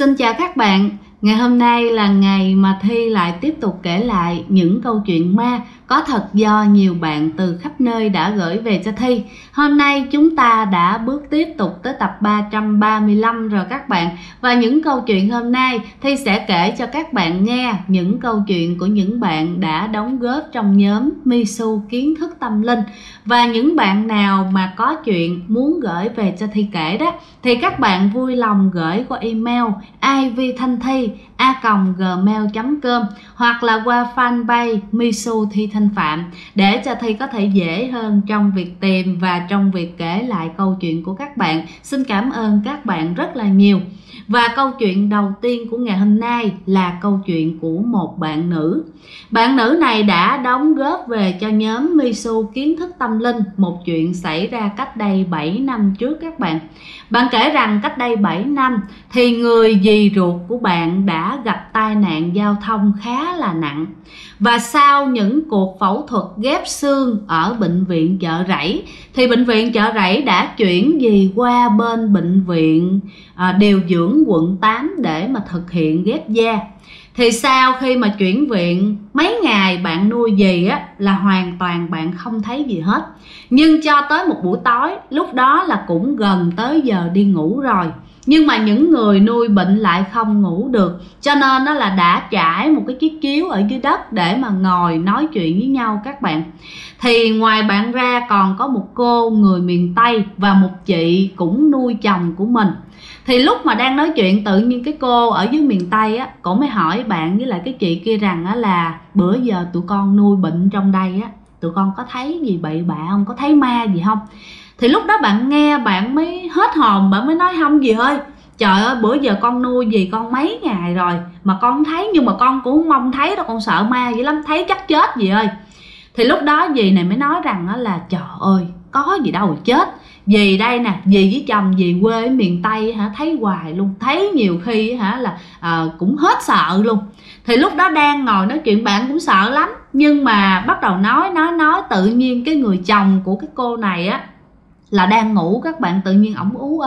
Xin chào các bạn, ngày hôm nay là ngày mà Thi lại tiếp tục kể lại những câu chuyện ma có thật do nhiều bạn từ khắp nơi đã gửi về cho Thi. Hôm nay chúng ta đã bước tiếp tục tới tập 335 rồi các bạn. Và những câu chuyện hôm nay Thi sẽ kể cho các bạn nghe những câu chuyện của những bạn đã đóng góp trong nhóm Misu Kiến Thức Tâm Linh. Và những bạn nào mà có chuyện muốn gửi về cho Thi kể đó thì các bạn vui lòng gửi qua email ivthanthi@gmail.com hoặc là qua fanpage Misu Thi Thanh Phạm để cho Thi có thể dễ hơn trong việc tìm và trong việc kể lại câu chuyện của các bạn. Xin cảm ơn các bạn rất là nhiều. Và câu chuyện đầu tiên của ngày hôm nay là câu chuyện của một bạn nữ. Bạn nữ này đã đóng góp về cho nhóm Misu Kiến Thức Tâm Linh một chuyện xảy ra cách đây 7 năm trước các bạn. Bạn kể rằng cách đây 7 năm thì người dì ruột của bạn đã gặp tai nạn giao thông khá là nặng. Và sau những cuộc phẫu thuật ghép xương ở bệnh viện Chợ Rẫy thì bệnh viện Chợ Rẫy đã chuyển dì qua bên bệnh viện điều dưỡng quận 8 để mà thực hiện ghép da. Thì sau khi mà chuyển viện mấy ngày bạn nuôi dì là hoàn toàn bạn không thấy gì hết. Nhưng cho tới một buổi tối, lúc đó là cũng gần tới giờ đi ngủ rồi, nhưng mà những người nuôi bệnh lại không ngủ được, cho nên nó là đã trải một cái chiếc chiếu ở dưới đất để mà ngồi nói chuyện với nhau các bạn. Thì ngoài bạn ra còn có một cô người miền Tây và một chị cũng nuôi chồng của mình. Thì lúc mà đang nói chuyện tự nhiên cái cô ở dưới miền Tây cổ mới hỏi bạn với lại cái chị kia rằng là bữa giờ tụi con nuôi bệnh trong đây tụi con có thấy gì bậy bạ không, có thấy ma gì không? Thì lúc đó bạn nghe bạn mới hết hồn, bạn mới nói không dì ơi, trời ơi bữa giờ con nuôi dì con mấy ngày rồi mà con không thấy, nhưng mà con cũng không mong thấy đâu, con sợ ma dữ lắm, thấy chắc chết dì ơi. Thì lúc đó dì này mới nói rằng là trời ơi có gì đâu chết, dì đây nè, dì với chồng dì quê ở miền Tây thấy hoài luôn, thấy nhiều khi là cũng hết sợ luôn. Thì lúc đó đang ngồi nói chuyện bạn cũng sợ lắm, nhưng mà bắt đầu nói tự nhiên cái người chồng của cái cô này là đang ngủ các bạn, tự nhiên ổng ú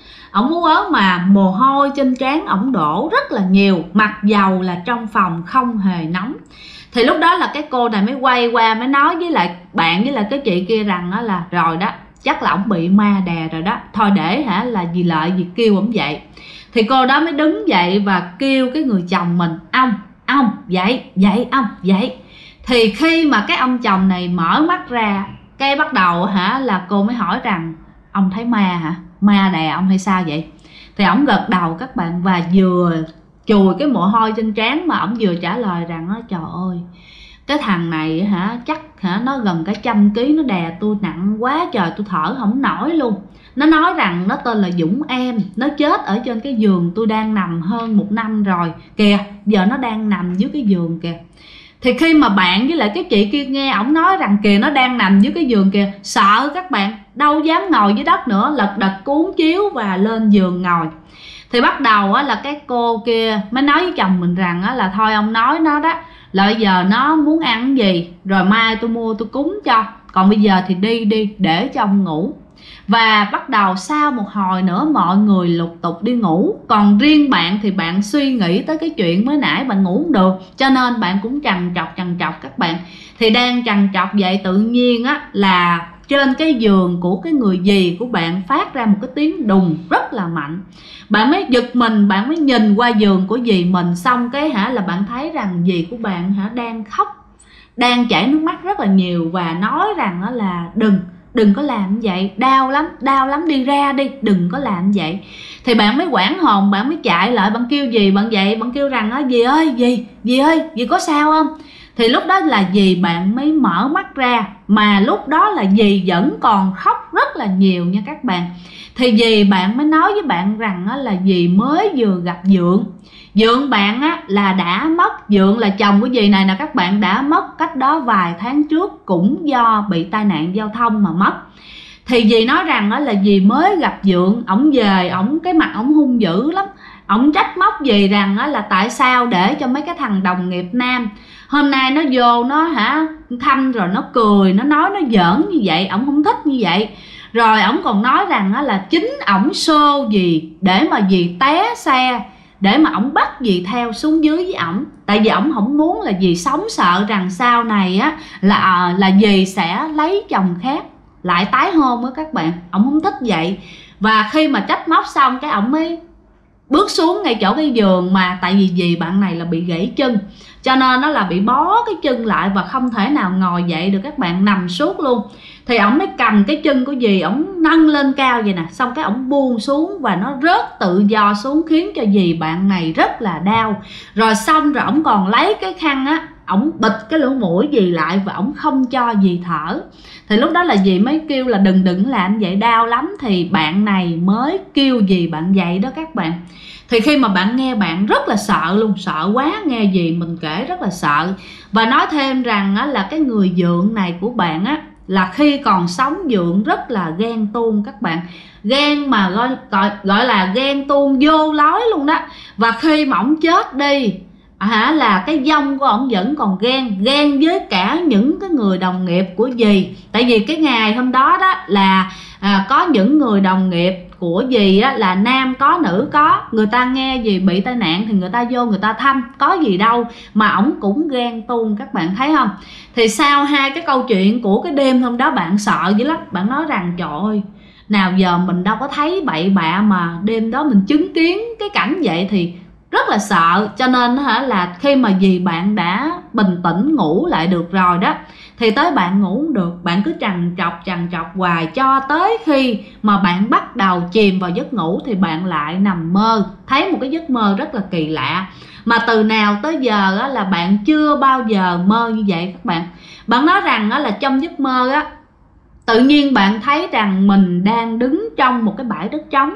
ớ mà mồ hôi trên trán ổng đổ rất là nhiều, mặc dầu là trong phòng không hề nóng. Thì lúc đó là cái cô này mới quay qua mới nói với lại bạn với lại cái chị kia rằng là rồi đó, chắc là ổng bị ma đè rồi đó, thôi để là dì Lợi dì kêu ổng dậy. Thì cô đó mới đứng dậy và kêu cái người chồng mình, ông dậy ông dậy. Thì khi mà cái ông chồng này mở mắt ra, cái bắt đầu là cô mới hỏi rằng ông thấy ma hả, ma đè ông hay sao vậy? Thì ổng gật đầu các bạn, và vừa chùi cái mồ hôi trên trán mà ổng vừa trả lời rằng trời ơi cái thằng này chắc nó gần cả 100 kg, nó đè tôi nặng quá trời, tôi thở không nổi luôn. Nó nói rằng nó tên là Dũng Em, nó chết ở trên cái giường tôi đang nằm hơn 1 năm rồi kìa, giờ nó đang nằm dưới cái giường kìa. Thì khi mà bạn với lại cái chị kia nghe ổng nói rằng kìa nó đang nằm dưới cái giường kìa, sợ các bạn, đâu dám ngồi dưới đất nữa, lật đật cuốn chiếu và lên giường ngồi. Thì bắt đầu là cái cô kia mới nói với chồng mình rằng là thôi ông nói nó đó, là bây giờ nó muốn ăn cái gì rồi mai tôi mua tôi cúng cho, còn bây giờ thì đi để cho ông ngủ. Và bắt đầu sau một hồi nữa mọi người lục tục đi ngủ, còn riêng bạn thì bạn suy nghĩ tới cái chuyện mới nãy bạn ngủ không được, cho nên bạn cũng trằn trọc các bạn. Thì đang trằn trọc vậy tự nhiên là trên cái giường của cái người dì của bạn phát ra một cái tiếng đùng rất là mạnh. Bạn mới giật mình, bạn mới nhìn qua giường của dì mình, xong cái là bạn thấy rằng dì của bạn đang khóc, đang chảy nước mắt rất là nhiều, và nói rằng là đừng có làm vậy, đau lắm, đi ra đi, đừng có làm vậy. Thì bạn mới hoảng hồn, bạn mới chạy lại, bạn kêu dì bạn dậy, bạn kêu rằng dì ơi, dì có sao không? Thì lúc đó là dì bạn mới mở mắt ra, mà lúc đó là dì vẫn còn khóc rất là nhiều nha các bạn. Thì dì bạn mới nói với bạn rằng là dì mới vừa gặp Dượng bạn là đã mất. Dượng là chồng của dì này nè các bạn, đã mất cách đó vài tháng trước, cũng do bị tai nạn giao thông mà mất. Thì dì nói rằng là dì mới gặp Dượng, ổng về, cái mặt ổng hung dữ lắm. Ổng trách móc dì rằng là tại sao để cho mấy cái thằng đồng nghiệp nam hôm nay nó vô nó thăm rồi nó cười, nó nói nó giỡn như vậy, ổng không thích như vậy. Rồi ổng còn nói rằng là chính ổng xô dì để mà dì té xe để mà ổng bắt dì theo xuống dưới với ổng. Tại vì ổng không muốn là dì sống sợ rằng sau này á là dì sẽ lấy chồng khác, lại tái hôn á các bạn. Ổng không thích vậy. Và khi mà trách móc xong cái ổng mới bước xuống ngay chỗ cái giường, mà tại vì dì bạn này là bị gãy chân, cho nên nó là bị bó cái chân lại và không thể nào ngồi dậy được các bạn, nằm suốt luôn. Thì ổng mới cầm cái chân của dì, ổng nâng lên cao vậy nè, xong cái ổng buông xuống và nó rớt tự do xuống, khiến cho dì bạn này rất là đau. Rồi xong rồi ổng còn lấy cái khăn á, ổng bịt cái lỗ mũi dì lại và ổng không cho dì thở. Thì lúc đó là dì mới kêu là đừng làm vậy, đau lắm. Thì bạn này mới kêu dì bạn dậy đó các bạn. Thì khi mà bạn nghe bạn rất là sợ luôn, sợ quá, nghe dì mình kể rất là sợ. Và nói thêm rằng á, là cái người dượng này của bạn á, là khi còn sống dượng rất là ghen tuông các bạn. Ghen mà gọi là ghen tuông vô lối luôn đó. Và khi mà ổng chết đi là cái vong của ổng vẫn còn ghen với cả những cái người đồng nghiệp của dì. Tại vì cái ngày hôm đó đó là có những người đồng nghiệp của dì á, là nam có nữ có, người ta nghe dì bị tai nạn thì người ta vô người ta thăm, có gì đâu mà ổng cũng ghen tuông các bạn thấy không. Thì sau hai cái câu chuyện của cái đêm hôm đó bạn sợ dữ lắm. Bạn nói rằng trời ơi, nào giờ mình đâu có thấy bậy bạ mà đêm đó mình chứng kiến cái cảnh vậy thì rất là sợ. Cho nên là khi mà dì bạn đã bình tĩnh ngủ lại được rồi đó, thì tới bạn ngủ không được, bạn cứ trằn trọc hoài cho tới khi mà bạn bắt đầu chìm vào giấc ngủ thì bạn lại nằm mơ, thấy một cái giấc mơ rất là kỳ lạ. Mà từ nào tới giờ là bạn chưa bao giờ mơ như vậy các bạn. Bạn nói rằng là trong giấc mơ á, tự nhiên bạn thấy rằng mình đang đứng trong một cái bãi đất trống.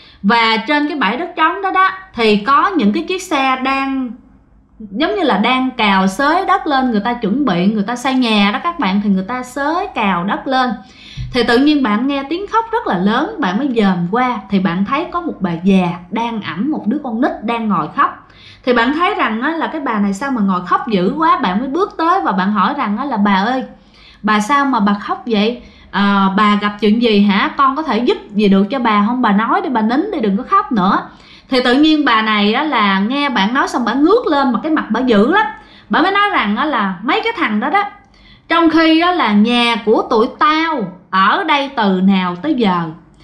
Và trên cái bãi đất trống đó đó thì có những cái chiếc xe đang giống như là đang cào xới đất lên, người ta chuẩn bị, người ta xây nhà đó các bạn, thì người ta xới cào đất lên. Thì tự nhiên bạn nghe tiếng khóc rất là lớn, bạn mới dòm qua thì bạn thấy có một bà già đang ẵm một đứa con nít đang ngồi khóc. Thì bạn thấy rằng là cái bà này sao mà ngồi khóc dữ quá, bạn mới bước tới và bạn hỏi rằng là bà ơi, bà sao mà bà khóc vậy? Bà gặp chuyện gì hả? Con có thể giúp gì được cho bà không? Bà nói đi, bà nín đi, đừng có khóc nữa. Thì tự nhiên bà này là nghe bạn nói xong bà ngước lên mà cái mặt bà dữ lắm. Bà mới nói rằng là mấy cái thằng đó đó, trong khi là nhà của tụi tao ở đây từ nào tới giờ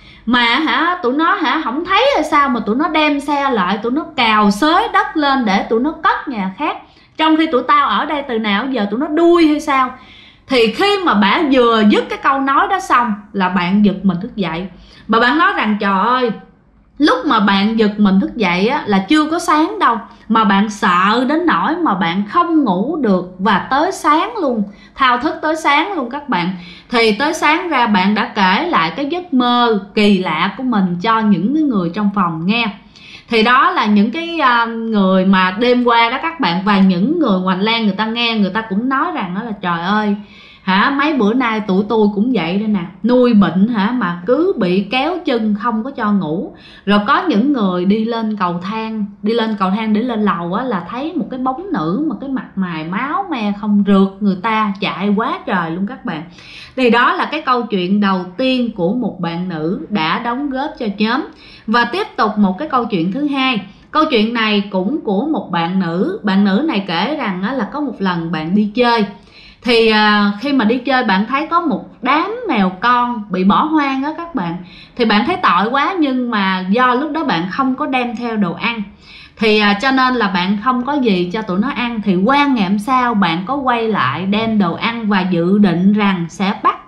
mà tụi nó không thấy hay sao mà tụi nó đem xe lại, tụi nó cào xới đất lên để tụi nó cất nhà khác, trong khi tụi tao ở đây từ nào giờ, tụi nó đuôi hay sao? Thì khi mà bà vừa dứt cái câu nói đó xong là bạn giật mình thức dậy. Mà bạn nói rằng trời ơi, lúc mà bạn giật mình thức dậy á, là chưa có sáng đâu, mà bạn sợ đến nỗi mà bạn không ngủ được và tới sáng luôn, thao thức tới sáng luôn các bạn. Thì tới sáng ra bạn đã kể lại cái giấc mơ kỳ lạ của mình cho những cái người trong phòng nghe. Thì đó là những cái người mà đêm qua đó các bạn, và những người hoành lang người ta nghe, người ta cũng nói rằng đó là trời ơi mấy bữa nay tụi tôi cũng vậy đây nè, nuôi bệnh mà cứ bị kéo chân không có cho ngủ. Rồi có những người đi lên cầu thang để lên lầu á, là thấy một cái bóng nữ mà cái mặt mày máu me không rượt, người ta chạy quá trời luôn các bạn. Thì đó là cái câu chuyện đầu tiên của một bạn nữ đã đóng góp cho nhóm. Và tiếp tục một cái câu chuyện thứ hai. Câu chuyện này cũng của một bạn nữ. Bạn nữ này kể rằng là có một lần bạn đi chơi. Thì khi mà đi chơi bạn thấy có một đám mèo con bị bỏ hoang đó các bạn. Thì bạn thấy tội quá, nhưng mà do lúc đó bạn không có đem theo đồ ăn, thì cho nên là bạn không có gì cho tụi nó ăn. Thì qua ngày hôm sau bạn có quay lại đem đồ ăn và dự định rằng sẽ bắt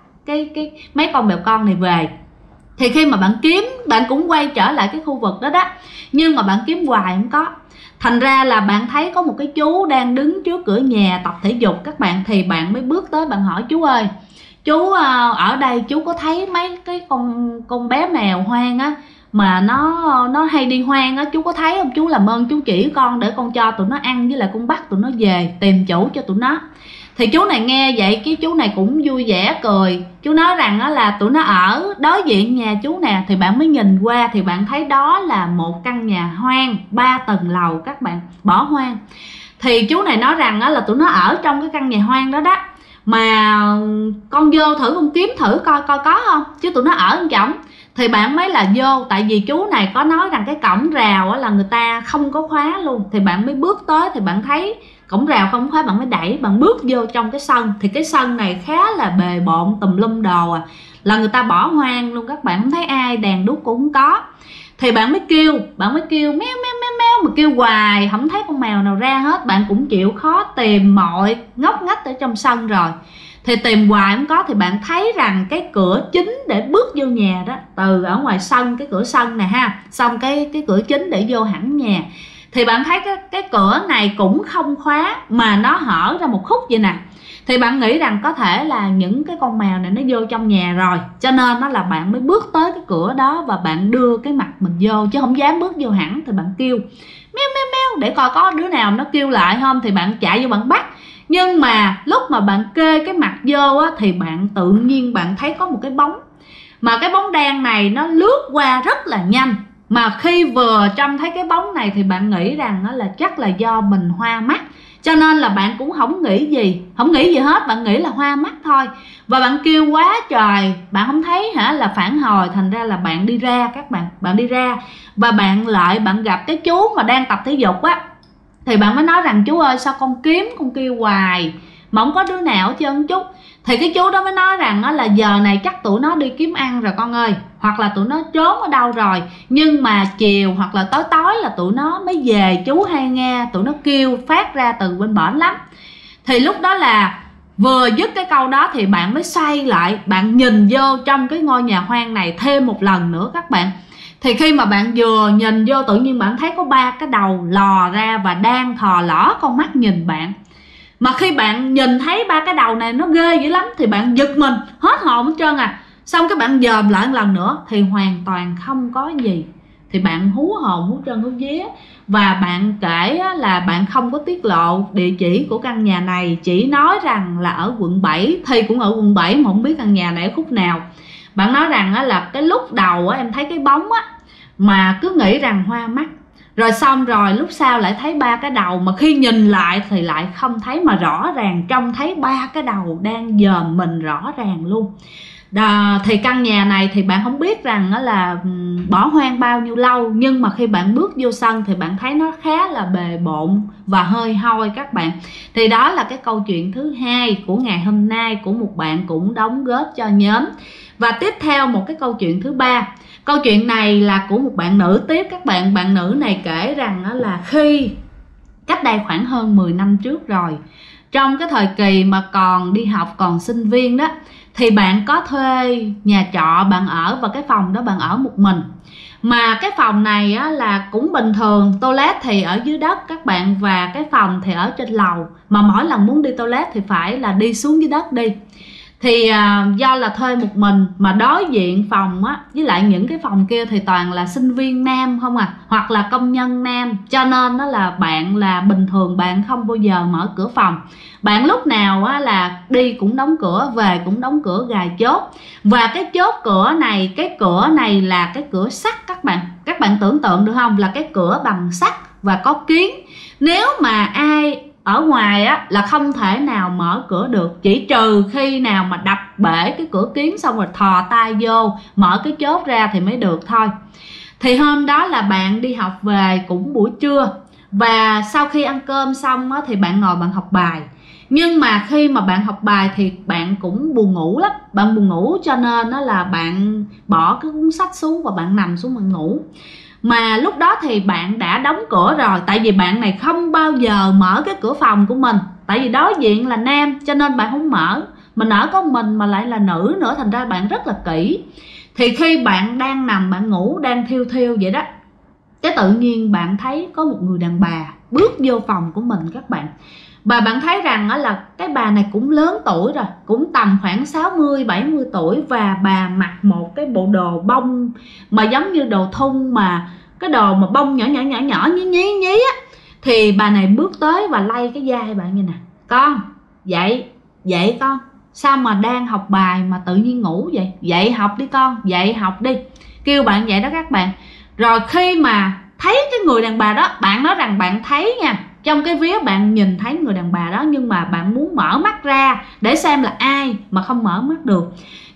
mấy con mèo con này về. Thì khi mà bạn kiếm, bạn cũng quay trở lại cái khu vực đó đó, nhưng mà bạn kiếm hoài không có. Thành ra là bạn thấy có một cái chú đang đứng trước cửa nhà tập thể dục các bạn. Thì bạn mới bước tới bạn hỏi chú ơi, chú ở đây chú có thấy mấy cái con bé mèo hoang á, mà nó hay đi hoang á, chú có thấy không? Chú làm ơn chú chỉ con để con cho tụi nó ăn, với lại con bắt tụi nó về tìm chủ cho tụi nó. Thì chú này nghe vậy cái chú này cũng vui vẻ cười. Chú nói rằng là tụi nó ở đối diện nhà chú nè. Thì bạn mới nhìn qua thì bạn thấy đó là một căn nhà hoang 3 tầng lầu các bạn, bỏ hoang. Thì chú này nói rằng là tụi nó ở trong cái căn nhà hoang đó đó, mà con vô thử con kiếm thử coi có không, chứ tụi nó ở không chồng. thì bạn mới là vô. Tại vì chú này có nói rằng cái cổng rào là người ta không có khóa luôn, thì bạn mới bước tới thì bạn thấy cổng rào không khóa, bạn mới đẩy, bạn bước vô trong cái sân. Thì cái sân này khá là bề bộn, tùm lum đồ là người ta bỏ hoang luôn các bạn, không thấy ai, đèn đuốc cũng không có. Thì bạn mới kêu meo meo meo meo, mà kêu hoài không thấy con mèo nào ra hết. Bạn cũng chịu khó tìm mọi ngóc ngách ở trong sân rồi, thì tìm hoài không có. Thì bạn thấy rằng cái cửa chính để bước vô nhà đó, từ ở ngoài sân, cái cửa sân này ha, xong cái cửa chính để vô hẳn nhà, thì bạn thấy cái cửa này cũng không khóa mà nó hở ra một khúc vậy nè. Thì bạn nghĩ rằng có thể là những cái con mèo này nó vô trong nhà rồi, cho nên nó là bạn mới bước tới cái cửa đó và bạn đưa cái mặt mình vô, chứ không dám bước vô hẳn. Thì bạn kêu meo meo meo để coi có đứa nào nó kêu lại không, thì bạn chạy vô bạn bắt. Nhưng mà lúc mà bạn kê cái mặt vô thì bạn tự nhiên bạn thấy có một cái bóng, mà cái bóng đen này nó lướt qua rất là nhanh. Mà khi vừa trông thấy cái bóng này thì bạn nghĩ rằng nó là chắc là do mình hoa mắt, cho nên là bạn cũng không nghĩ gì hết, bạn nghĩ là hoa mắt thôi. Và bạn kêu quá trời, bạn không thấy là phản hồi, thành ra là bạn đi ra các bạn đi ra và bạn gặp cái chú mà đang tập thể dục thì bạn mới nói rằng chú ơi, sao con kêu hoài mà không có đứa nào hết trơn chú. Thì cái chú đó mới nói rằng là giờ này chắc tụi nó đi kiếm ăn rồi con ơi, hoặc là tụi nó trốn ở đâu rồi, nhưng mà chiều hoặc là tối là tụi nó mới về, chú hay nghe tụi nó kêu phát ra từ bên bển lắm. Thì lúc đó là vừa dứt cái câu đó thì bạn mới xoay lại, bạn nhìn vô trong cái ngôi nhà hoang này thêm một lần nữa các bạn. Thì khi mà bạn vừa nhìn vô, tự nhiên bạn thấy có 3 cái đầu lò ra và đang thò lỏ con mắt nhìn bạn. Mà khi bạn nhìn thấy 3 cái đầu này nó ghê dữ lắm thì bạn giật mình hết hồn hết trơn Xong các bạn dòm lại một lần nữa thì hoàn toàn không có gì. Thì bạn hú hồn hú trơn hú vía. Và bạn kể là bạn không có tiết lộ địa chỉ của căn nhà này, chỉ nói rằng là ở quận 7. Thì cũng ở quận 7 mà không biết căn nhà này ở khúc nào. Bạn nói rằng là cái lúc đầu em thấy cái bóng mà cứ nghĩ rằng hoa mắt, rồi xong rồi lúc sau lại thấy 3 cái đầu, mà khi nhìn lại thì lại không thấy, mà rõ ràng trông thấy 3 cái đầu đang dòm mình rõ ràng luôn. Thì căn nhà này thì bạn không biết rằng là bỏ hoang bao nhiêu lâu, nhưng mà khi bạn bước vô sân thì bạn thấy nó khá là bề bộn và hơi hôi các bạn. Thì đó là cái câu chuyện thứ hai của ngày hôm nay của một bạn cũng đóng góp cho nhóm. Và tiếp theo một cái câu chuyện thứ ba. Câu chuyện này là của một bạn nữ tiếp các bạn. Bạn nữ này kể rằng là khi cách đây khoảng hơn 10 năm trước rồi, trong cái thời kỳ mà còn đi học, còn sinh viên đó, thì bạn có thuê nhà trọ bạn ở, và cái phòng đó bạn ở một mình. Mà cái phòng này là cũng bình thường, toilet thì ở dưới đất các bạn, và cái phòng thì ở trên lầu. Mà mỗi lần muốn đi toilet thì phải là đi xuống dưới đất đi. Thì do là thuê một mình, mà đối diện phòng với lại những cái phòng kia thì toàn là sinh viên nam không hoặc là công nhân nam, cho nên đó là bạn là bình thường bạn không bao giờ mở cửa phòng. Bạn lúc nào là đi cũng đóng cửa, về cũng đóng cửa gài chốt. Và cái chốt cửa này, cái cửa này là cái cửa sắt các bạn tưởng tượng được không, là cái cửa bằng sắt và có kiến. Nếu mà ai ở ngoài là không thể nào mở cửa được, chỉ trừ khi nào mà đập bể cái cửa kiến xong rồi thò tay vô mở cái chốt ra thì mới được thôi. Thì hôm đó là bạn đi học về cũng buổi trưa, và sau khi ăn cơm xong thì bạn ngồi bạn học bài. Nhưng mà khi mà bạn học bài thì bạn cũng buồn ngủ lắm, bạn buồn ngủ cho nên là bạn bỏ cái cuốn sách xuống và bạn nằm xuống bạn ngủ. Mà lúc đó thì bạn đã đóng cửa rồi, tại vì bạn này không bao giờ mở cái cửa phòng của mình, tại vì đối diện là nam cho nên bạn không mở. Mình ở có mình mà lại là nữ nữa, thành ra bạn rất là kỹ. Thì khi bạn đang nằm bạn ngủ, đang thiêu thiêu vậy đó, cái tự nhiên bạn thấy có một người đàn bà bước vô phòng của mình các bạn. Và bạn thấy rằng là cái bà này cũng lớn tuổi rồi, cũng tầm khoảng 60-70 tuổi. Và bà mặc một cái bộ đồ bông mà giống như đồ thun, mà cái đồ mà bông nhỏ nhí Thì bà này bước tới và lay cái vai bạn như nè: con, dậy con, sao mà đang học bài mà tự nhiên ngủ vậy? Dậy học đi con, dậy học đi. Kêu bạn vậy đó các bạn. Rồi khi mà thấy cái người đàn bà đó, bạn nói rằng bạn thấy nha, trong cái vía bạn nhìn thấy người đàn bà đó, nhưng mà bạn muốn mở mắt ra để xem là ai mà không mở mắt được.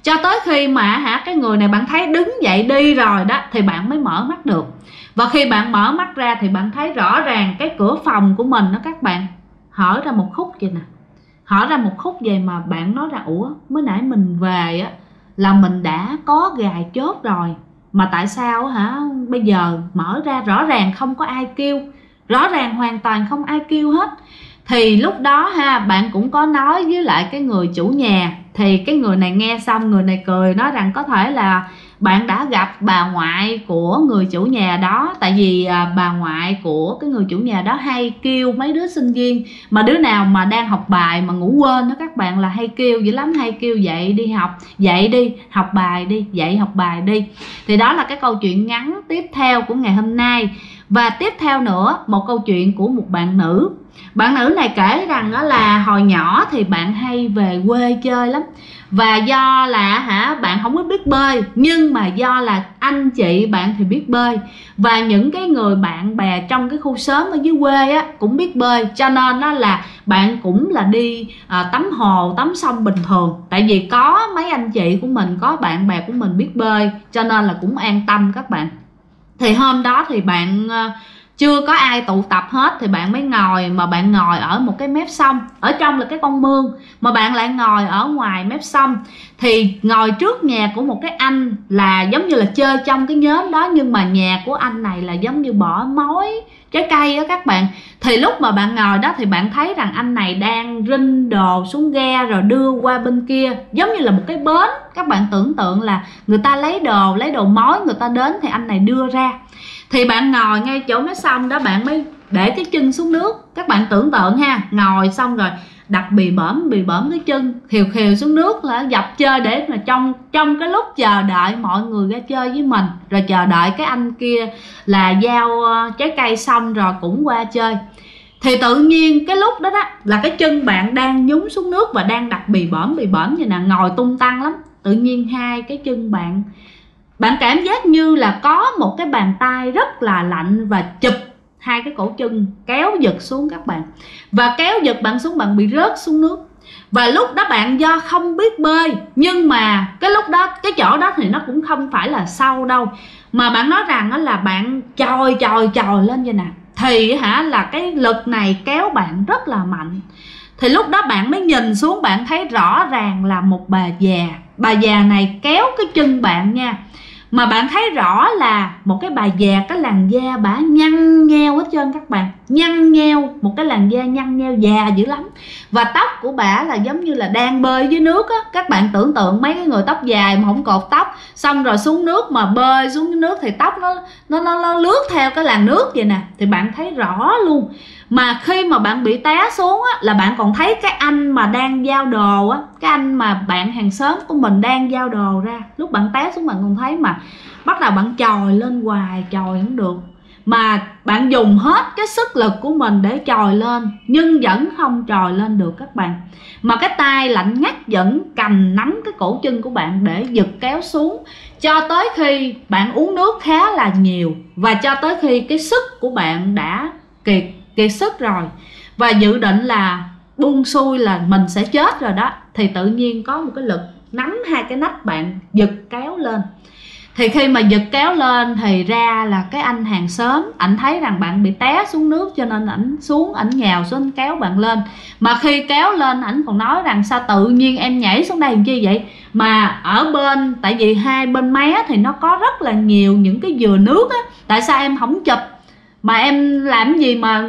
cho tới khi mà cái người này bạn thấy đứng dậy đi rồi đó thì bạn mới mở mắt được. Và khi bạn mở mắt ra thì bạn thấy rõ ràng cái cửa phòng của mình đó các bạn, hở ra một khúc vậy nè, hở ra một khúc vậy mà bạn nói rằng ủa mới nãy mình về á là mình đã có gài chốt rồi, mà tại sao bây giờ mở ra rõ ràng không có ai kêu, rõ ràng hoàn toàn không ai kêu hết. Thì lúc đó bạn cũng có nói với lại cái người chủ nhà, thì cái người này nghe xong người này cười nói rằng có thể là bạn đã gặp bà ngoại của người chủ nhà đó, tại vì bà ngoại của cái người chủ nhà đó hay kêu mấy đứa sinh viên mà đứa nào mà đang học bài mà ngủ quên đó các bạn là hay kêu dữ lắm, hay kêu dậy đi học, dậy đi học bài đi, dậy học bài đi. Thì đó là cái câu chuyện ngắn tiếp theo của ngày hôm nay. Và tiếp theo nữa, một câu chuyện của một bạn nữ. Bạn nữ này kể rằng đó là hồi nhỏ thì bạn hay về quê chơi lắm. Và do là bạn không có biết bơi, nhưng mà do là anh chị bạn thì biết bơi, và những cái người bạn bè trong cái khu xóm ở dưới quê á cũng biết bơi, cho nên đó là bạn cũng là đi tắm hồ tắm sông bình thường. Tại vì có mấy anh chị của mình, có bạn bè của mình biết bơi, cho nên là cũng an tâm các bạn. Thì hôm đó thì bạn chưa có ai tụ tập hết, thì bạn mới ngồi, mà bạn ngồi ở một cái mép sông, ở trong là cái con mương mà bạn lại ngồi ở ngoài mép sông. Thì ngồi trước nhà của một cái anh là giống như là chơi trong cái nhóm đó, nhưng mà nhà của anh này là giống như bỏ mối trái cây á các bạn. Thì lúc mà bạn ngồi đó thì bạn thấy rằng anh này đang rinh đồ xuống ghe rồi đưa qua bên kia, giống như là một cái bến. Các bạn tưởng tượng là người ta lấy đồ mối người ta đến thì anh này đưa ra. Thì bạn ngồi ngay chỗ mé sông đó, bạn mới để cái chân xuống nước. Các bạn tưởng tượng ngồi xong rồi đặt bì bõm cái chân khều khều xuống nước là dọc chơi, để mà trong cái lúc chờ đợi mọi người ra chơi với mình, rồi chờ đợi cái anh kia là giao trái cây xong rồi cũng qua chơi. Thì tự nhiên cái lúc đó là cái chân bạn đang nhúng xuống nước và đang đặt bì bõm vậy nè, ngồi tung tăng lắm. Tự nhiên hai cái chân bạn cảm giác như là có một cái bàn tay rất là lạnh và chụp hai cái cổ chân kéo giật xuống các bạn. Và kéo giật bạn xuống, bạn bị rớt xuống nước. Và lúc đó bạn do không biết bơi, nhưng mà cái lúc đó cái chỗ đó thì nó cũng không phải là sâu đâu, mà bạn nói rằng đó là bạn chồi lên vậy nè, thì là cái lực này kéo bạn rất là mạnh. Thì lúc đó bạn mới nhìn xuống, bạn thấy rõ ràng là một bà già. Bà già này kéo cái chân bạn nha, mà bạn thấy rõ là một cái bà già, cái làn da bả nhăn nheo hết trơn các bạn, nhăn nheo, một cái làn da nhăn nheo già dữ lắm. Và tóc của bả là giống như là đang bơi dưới nước á. Các bạn tưởng tượng mấy cái người tóc dài mà không cột tóc, xong rồi xuống nước mà bơi xuống dưới nước thì tóc nó lướt theo cái làn nước vậy nè, thì bạn thấy rõ luôn. Mà khi mà bạn bị té xuống á, là bạn còn thấy cái anh mà đang giao đồ á, cái anh mà bạn hàng xóm của mình đang giao đồ ra. Lúc bạn té xuống bạn còn thấy, mà bắt đầu bạn chồi lên hoài, chồi không được, mà bạn dùng hết cái sức lực của mình để chồi lên nhưng vẫn không chồi lên được các bạn. Mà cái tay lạnh ngắt vẫn cầm nắm cái cổ chân của bạn để giật kéo xuống, cho tới khi bạn uống nước khá là nhiều, và cho tới khi cái sức của bạn đã kiệt sức rồi, và dự định là buông xuôi là mình sẽ chết rồi đó, thì tự nhiên có một cái lực nắm hai cái nách bạn giật kéo lên. Thì khi mà giật kéo lên thì ra là cái anh hàng xóm, ảnh thấy rằng bạn bị té xuống nước, cho nên ảnh xuống, ảnh nhào xuống, ảnh kéo bạn lên. Mà khi kéo lên ảnh còn nói rằng sao tự nhiên em nhảy xuống đây làm chi vậy, mà ở bên, tại vì hai bên mé thì nó có rất là nhiều những cái dừa nước á, tại sao em không chụp mà em làm gì mà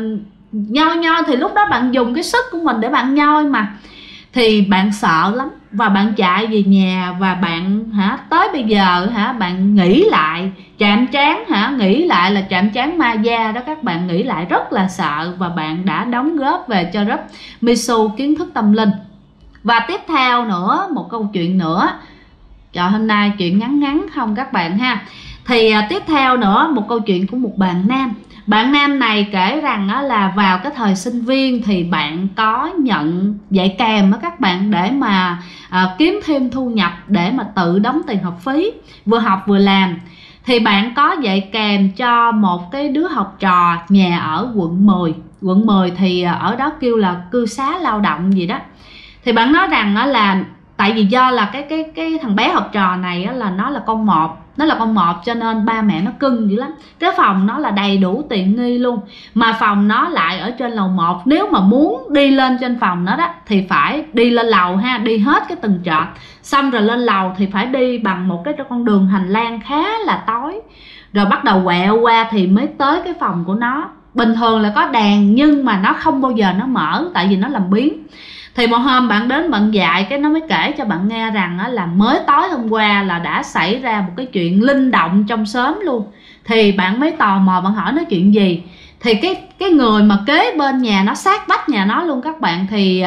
nhoi. Thì lúc đó bạn dùng cái sức của mình để bạn nhoi mà. Thì bạn sợ lắm và bạn chạy về nhà, và bạn tới bây giờ bạn nghĩ lại chạm trán, nghĩ lại là chạm trán ma da đó các bạn, nghĩ lại rất là sợ, và bạn đã đóng góp về cho group Misu kiến thức tâm linh. Và tiếp theo nữa, một câu chuyện nữa. Trời, hôm nay chuyện ngắn không các bạn ha. Thì tiếp theo nữa, một câu chuyện của một bạn nam. Bạn nam này kể rằng là vào cái thời sinh viên thì bạn có nhận dạy kèm đó các bạn, để mà kiếm thêm thu nhập, để mà tự đóng tiền học phí, vừa học vừa làm. Thì bạn có dạy kèm cho một cái đứa học trò nhà ở quận 10. Quận 10 thì ở đó kêu là cư xá lao động gì đó. Thì bạn nói rằng là tại vì do là cái thằng bé học trò này á, là nó là con một, cho nên ba mẹ nó cưng dữ lắm. Cái phòng nó là đầy đủ tiện nghi luôn, mà phòng nó lại ở trên lầu 1. Nếu mà muốn đi lên trên phòng nó đó thì phải đi lên lầu ha, đi hết cái tầng trệt, xong rồi lên lầu thì phải đi bằng một cái con đường hành lang khá là tối, rồi bắt đầu quẹo qua thì mới tới cái phòng của nó. Bình thường là có đèn nhưng mà nó không bao giờ nó mở, tại vì nó làm biếng. Thì một hôm bạn đến bạn dạy cái nó mới kể cho bạn nghe rằng là mới tối hôm qua là đã xảy ra một cái chuyện linh động trong xóm luôn. Thì bạn mới tò mò, bạn hỏi nó chuyện gì. Thì cái người mà kế bên nhà nó, sát vách nhà nó luôn các bạn, thì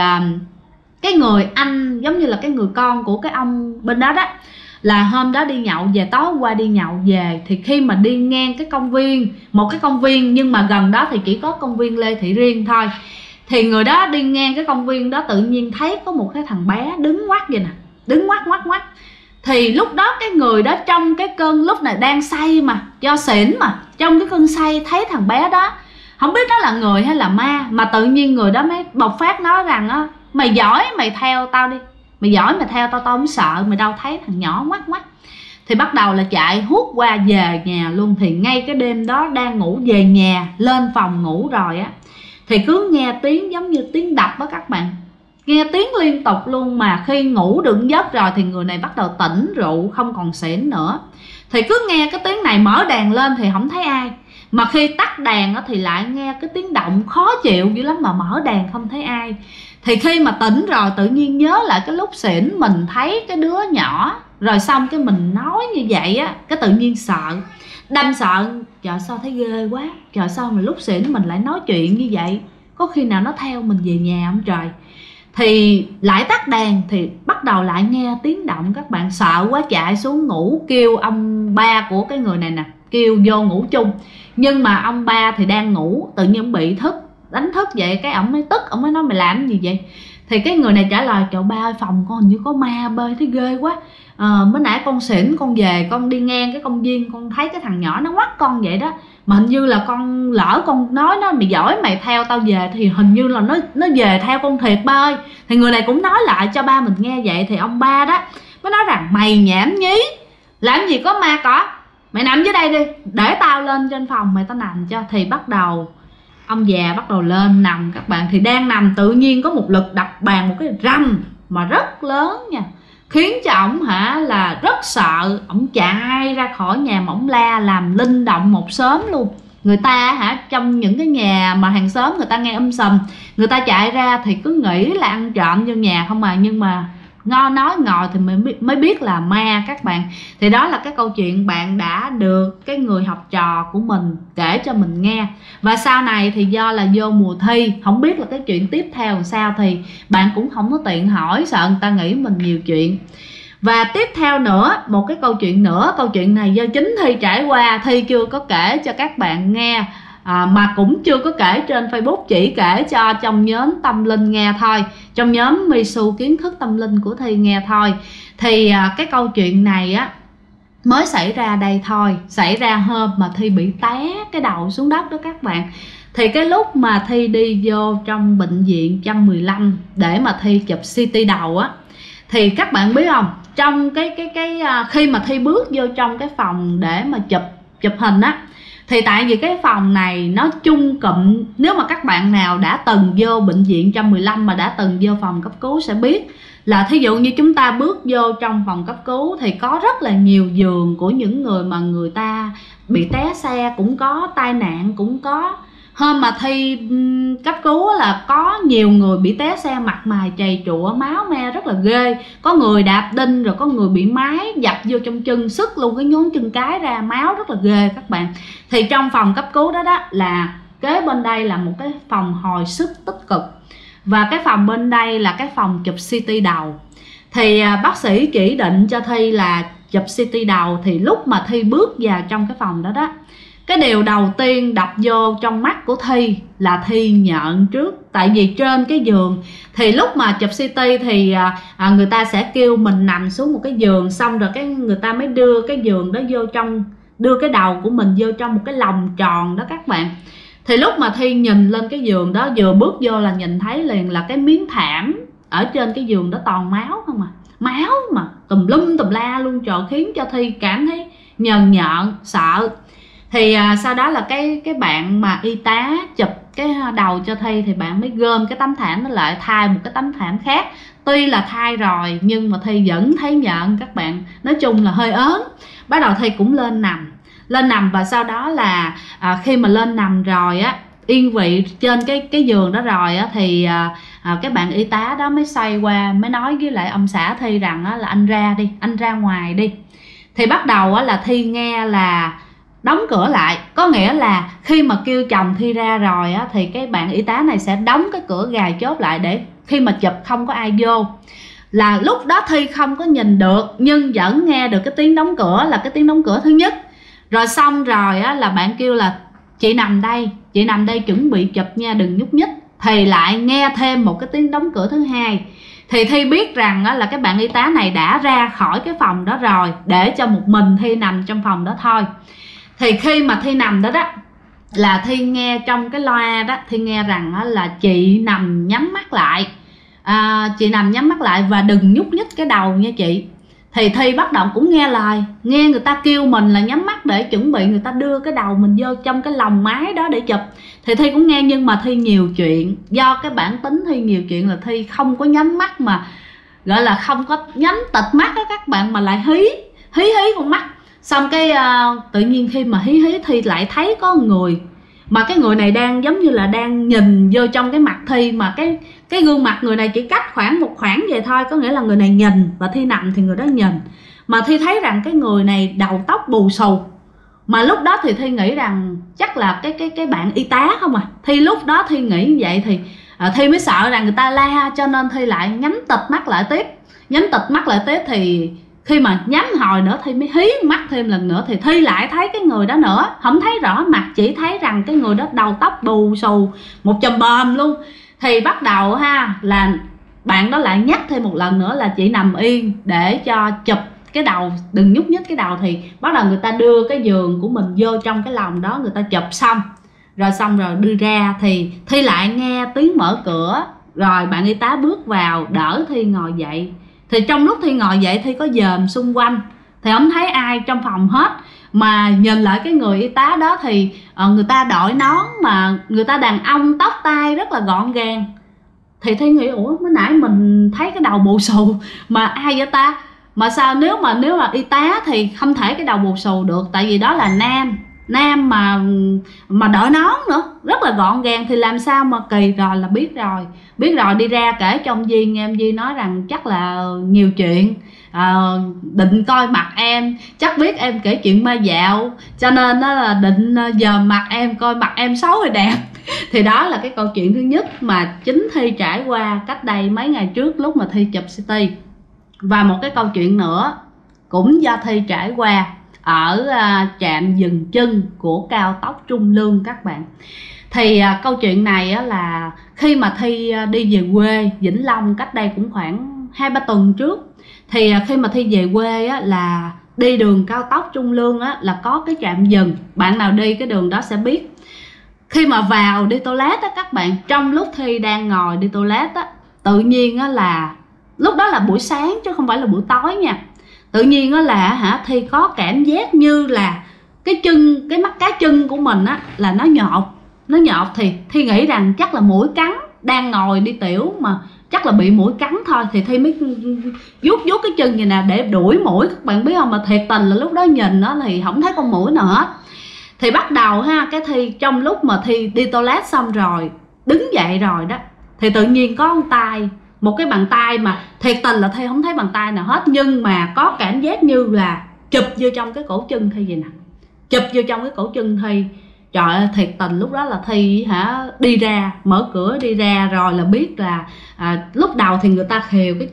cái người anh giống như là cái người con của cái ông bên đó đó, là hôm đó đi nhậu về, tối hôm qua đi nhậu về, thì khi mà đi ngang cái công viên, một cái công viên nhưng mà gần đó thì chỉ có công viên Lê Thị Riêng thôi, thì người đó đi ngang cái công viên đó tự nhiên thấy có một cái thằng bé đứng ngoắt vậy nè, đứng ngoắt. Thì lúc đó cái người đó trong cái cơn lúc này đang say mà, do xỉn mà, trong cái cơn say thấy thằng bé đó, không biết đó là người hay là ma, mà tự nhiên người đó mới bộc phát nói rằng á, mày giỏi mày theo tao đi, mày giỏi mày theo tao, tao không sợ, mày đâu thấy thằng nhỏ ngoắt. Thì bắt đầu là chạy hút qua về nhà luôn. Thì ngay cái đêm đó đang ngủ về nhà, lên phòng ngủ rồi á, thì cứ nghe tiếng giống như tiếng đập á các bạn, nghe tiếng liên tục luôn. Mà khi ngủ được giấc rồi thì người này bắt đầu tỉnh rượu, không còn xỉn nữa. Thì cứ nghe cái tiếng này, mở đèn lên thì không thấy ai, mà khi tắt đèn thì lại nghe cái tiếng động khó chịu dữ lắm, mà mở đèn không thấy ai. Thì khi mà tỉnh rồi tự nhiên nhớ lại cái lúc xỉn mình thấy cái đứa nhỏ, rồi xong cái mình nói như vậy á, cái tự nhiên sợ, đâm sợ, trời sao thấy ghê quá, trời sao mà lúc xỉn mình lại nói chuyện như vậy, có khi nào nó theo mình về nhà không trời. Thì lại tắt đèn thì bắt đầu lại nghe tiếng động, các bạn sợ quá chạy xuống ngủ, kêu ông ba của cái người này nè, kêu vô ngủ chung. Nhưng mà ông ba thì đang ngủ, tự nhiên ông bị đánh thức vậy, cái ổng mới tức, ổng mới nói mày làm gì vậy. Thì cái người này trả lời, trời ba ơi, phòng con hình như có ma bơi, thấy ghê quá. Mới nãy con xỉn, con về con đi ngang cái công viên, con thấy cái thằng nhỏ nó ngoắt con vậy đó, mà hình như là con lỡ con nói nó mày giỏi mày theo tao về, thì hình như là nó về theo con thiệt ba ơi. Thì người này cũng nói lại cho ba mình nghe vậy. Thì ông ba đó mới nói rằng mày nhảm nhí, làm gì có ma cỏ, mày nằm dưới đây đi, để tao lên trên phòng mày tao nằm cho. Thì bắt đầu ông già bắt đầu lên nằm các bạn. Thì đang nằm tự nhiên có một lực đập bàn, một cái rầm mà rất lớn nha, khiến cho ổng là rất sợ. Ổng chạy ra khỏi nhà mà ổng la làm linh động một xóm luôn. Người ta trong những cái nhà mà hàng xóm người ta nghe sùm, người ta chạy ra thì cứ nghĩ là ăn trộm vô nhà không mà, nhưng mà nói ngồi thì mới biết là ma các bạn. Thì đó là cái câu chuyện bạn đã được cái người học trò của mình kể cho mình nghe. Và sau này thì do là vô mùa thi, không biết là cái chuyện tiếp theo làm sao, thì bạn cũng không có tiện hỏi, sợ người ta nghĩ mình nhiều chuyện. Và tiếp theo nữa, một cái câu chuyện nữa. Câu chuyện này do chính Thi trải qua, Thi chưa có kể cho các bạn nghe, mà cũng chưa có kể trên Facebook, chỉ kể cho trong nhóm tâm linh nghe thôi, trong nhóm Misu kiến thức tâm linh của Thi nghe thôi. Thì cái câu chuyện này á mới xảy ra đây thôi, xảy ra hôm mà Thi bị té cái đầu xuống đất đó các bạn. Thì cái lúc mà Thi đi vô trong bệnh viện 115 để mà Thi chụp CT đầu á, thì các bạn biết không, trong cái khi mà Thi bước vô trong cái phòng để mà chụp hình á, thì tại vì cái phòng này nó chung cụm, nếu mà các bạn nào đã từng vô bệnh viện 115 mà đã từng vô phòng cấp cứu sẽ biết là thí dụ như chúng ta bước vô trong phòng cấp cứu thì có rất là nhiều giường của những người mà người ta bị té xe, cũng có tai nạn, cũng có. Hôm mà Thi cấp cứu là có nhiều người bị té xe, mặt mày chày trụa, máu me rất là ghê. Có người đạp đinh, rồi có người bị máy dập vô trong chân, sức luôn cái nhón chân cái ra, máu rất là ghê các bạn. Thì trong phòng cấp cứu đó là kế bên đây là một cái phòng hồi sức tích cực, và cái phòng bên đây là cái phòng chụp CT đầu. Thì bác sĩ chỉ định cho Thi là chụp CT đầu. Thì lúc mà Thi bước vào trong cái phòng đó cái điều đầu tiên đập vô trong mắt của Thi là Thi nhợn trước. Tại vì trên cái giường thì lúc mà chụp CT thì người ta sẽ kêu mình nằm xuống một cái giường, xong rồi người ta mới đưa cái giường đó vô trong, đưa cái đầu của mình vô trong một cái lồng tròn đó các bạn. Thì lúc mà Thi nhìn lên cái giường đó, vừa bước vô là nhìn thấy liền là cái miếng thảm ở trên cái giường đó toàn máu không à. máu mà tùm lum tùm la luôn, trời, khiến cho Thi cảm thấy nhờn nhợn sợ. Thì sau đó là cái bạn mà y tá chụp cái đầu cho Thi thì bạn mới gom cái tấm thảm nó lại, thay một cái tấm thảm khác. Tuy là thay rồi nhưng mà Thi vẫn thấy nhợn các bạn, nói chung là hơi ớn. Bắt đầu Thi cũng lên nằm và sau đó là khi mà lên nằm rồi á, yên vị trên cái giường đó rồi á, thì cái bạn y tá đó mới xoay qua mới nói với lại ông xã Thi rằng á, là anh ra đi, anh ra ngoài đi. Thì bắt đầu á, là Thi nghe là đóng cửa lại, có nghĩa là khi mà kêu chồng Thi ra rồi á, thì cái bạn y tá này sẽ đóng cái cửa gài chốt lại để khi mà chụp không có ai vô. Là lúc đó Thi không có nhìn được nhưng vẫn nghe được cái tiếng đóng cửa, là cái tiếng đóng cửa thứ nhất. Rồi xong rồi á, là bạn kêu là chị nằm đây chuẩn bị chụp nha, đừng nhúc nhích. Thì lại nghe thêm một cái tiếng đóng cửa thứ hai. Thì Thi biết rằng á, là cái bạn y tá này đã ra khỏi cái phòng đó rồi, để cho một mình Thi nằm trong phòng đó thôi. Thì khi mà Thi nằm đó đó, là Thi nghe trong cái loa đó, Thi nghe rằng á, là chị nằm nhắm mắt lại, chị nằm nhắm mắt lại và đừng nhúc nhích cái đầu nha chị. Thì Thi bắt đầu cũng nghe lời, nghe người ta kêu mình là nhắm mắt để chuẩn bị người ta đưa cái đầu mình vô trong cái lồng máy đó để chụp. Thì Thi cũng nghe, nhưng mà Thi nhiều chuyện, do cái bản tính Thi nhiều chuyện là Thi không có nhắm mắt, mà gọi là không có nhắm tịt mắt đó các bạn, mà lại hí con mắt. Xong cái tự nhiên khi mà hí Thi lại thấy có người, mà cái người này đang giống như là đang nhìn vô trong cái mặt Thi, mà cái gương mặt người này chỉ cách khoảng một khoảng vậy thôi, có nghĩa là người này nhìn và Thi nằm thì người đó nhìn. Mà Thi thấy rằng cái người này đầu tóc bù xù, mà lúc đó thì Thi nghĩ rằng chắc là cái bạn y tá không à. Thi lúc đó Thi nghĩ như vậy thì Thi mới sợ rằng người ta la, cho nên Thi lại nhắm tịt mắt lại tiếp. Thì khi mà nhắm hồi nữa Thi mới hí mắt thêm lần nữa, thì Thi lại thấy cái người đó nữa, không thấy rõ mặt, chỉ thấy rằng cái người đó đầu tóc bù xù một chùm bờm luôn. Thì bắt đầu ha, là bạn đó lại nhắc thêm một lần nữa là chị nằm yên để cho chụp cái đầu, đừng nhúc nhích cái đầu. Thì bắt đầu người ta đưa cái giường của mình vô trong cái lồng đó, người ta chụp xong rồi đưa ra. Thì Thi lại nghe tiếng mở cửa, rồi bạn y tá bước vào đỡ Thi ngồi dậy. Thì trong lúc Thi ngồi dậy, Thi có dòm xung quanh thì không thấy ai trong phòng hết. Mà nhìn lại cái người y tá đó thì người ta đội nón, mà người ta đàn ông, tóc tai rất là gọn gàng. Thì Thi nghĩ ủa, mới nãy mình thấy cái đầu bù xù mà ai vậy ta? Mà sao nếu mà y tá thì không thể cái đầu bù xù được, tại vì đó là nam mà đội nón nữa, rất là gọn gàng, thì làm sao mà kỳ. Rồi là biết rồi đi ra kể cho ông Duy nghe. Ông Duy nói rằng chắc là nhiều chuyện, định coi mặt em, chắc biết em kể chuyện ma dạo, cho nên đó là định dòm mặt em, coi mặt em xấu hay đẹp. Thì đó là cái câu chuyện thứ nhất mà chính Thi trải qua cách đây mấy ngày trước lúc mà Thi chụp CT. Và một cái câu chuyện nữa cũng do Thi trải qua ở trạm dừng chân của cao tốc Trung Lương các bạn. Thì câu chuyện này là khi mà Thi đi về quê Vĩnh Long cách đây cũng khoảng 2-3 tuần trước. Thì khi mà Thi về quê là đi đường cao tốc Trung Lương là có cái trạm dừng. Bạn nào đi cái đường đó sẽ biết. Khi mà vào đi toilet các bạn, trong lúc Thi đang ngồi đi toilet tự nhiên là lúc đó là buổi sáng chứ không phải là buổi tối nha. Tự nhiên là Thi có cảm giác như là cái mắt cá chân của mình là nó nhọt. Thì Thi nghĩ rằng chắc là muỗi cắn, đang ngồi đi tiểu mà chắc là bị muỗi cắn thôi. Thì Thi mới vuốt cái chân vậy nè để đuổi muỗi, các bạn biết không. Mà thiệt tình là lúc đó nhìn thì không thấy con muỗi nào hết. Thì bắt đầu cái Thi trong lúc mà Thi đi toilet xong rồi đứng dậy rồi đó, thì tự nhiên có một cái bàn tay, mà thiệt tình là Thi không thấy bàn tay nào hết, nhưng mà có cảm giác như là chụp vô trong cái cổ chân Thi vậy nè, chụp vô trong cái cổ chân Thi. Trời ơi, thiệt tình lúc đó là Thi đi ra, mở cửa đi ra rồi là biết là lúc đầu thì người ta khều cái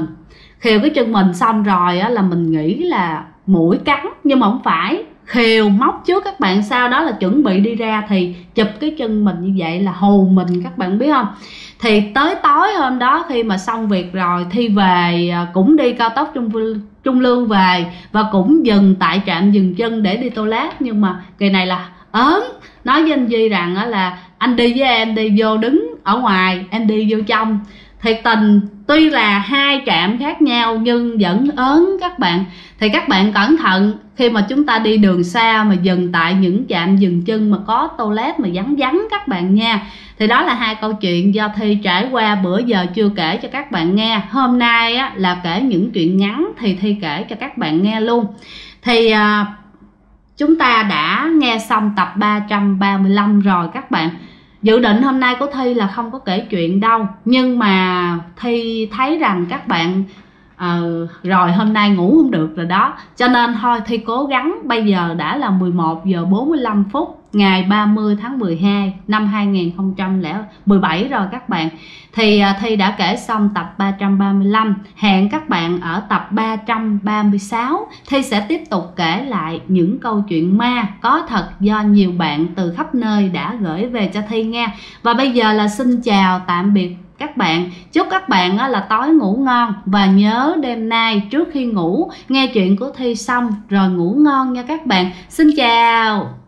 chân mình xong rồi là mình nghĩ là muỗi cắn, nhưng mà không phải, khều móc trước các bạn, sau đó là chuẩn bị đi ra thì chụp cái chân mình như vậy là hù mình, các bạn biết không. Thì tới tối hôm đó khi mà xong việc rồi, Thi về cũng đi cao tốc Trung Lương về và cũng dừng tại trạm dừng chân để đi toilet. Nhưng mà kỳ này là ớn, nói với anh Duy rằng là anh đi với em đi vô đứng ở ngoài, em đi vô trong. thiệt tình, tuy là hai trạm khác nhau nhưng vẫn ớn các bạn. Thì các bạn cẩn thận khi mà chúng ta đi đường xa mà dừng tại những trạm dừng chân mà có toilet mà vắng vắng các bạn nha. Thì đó là hai câu chuyện do Thi trải qua, bữa giờ chưa kể cho các bạn nghe. Hôm nay á, là kể những chuyện ngắn thì Thi kể cho các bạn nghe luôn. Thì chúng ta đã nghe xong tập 335 rồi các bạn. Dự định hôm nay của Thi là không có kể chuyện đâu, nhưng mà Thi thấy rằng các bạn rồi hôm nay ngủ không được rồi đó, cho nên thôi Thi cố gắng. Bây giờ đã là 11 giờ 45 phút ngày 30 tháng 12 năm 2017 rồi các bạn. Thì Thi đã kể xong tập 335. Hẹn các bạn ở tập 336. Thi sẽ tiếp tục kể lại những câu chuyện ma có thật do nhiều bạn từ khắp nơi đã gửi về cho Thi nghe. Và bây giờ là xin chào tạm biệt các bạn. Chúc các bạn là tối ngủ ngon. Và nhớ đêm nay trước khi ngủ nghe chuyện của Thi xong rồi ngủ ngon nha các bạn. Xin chào.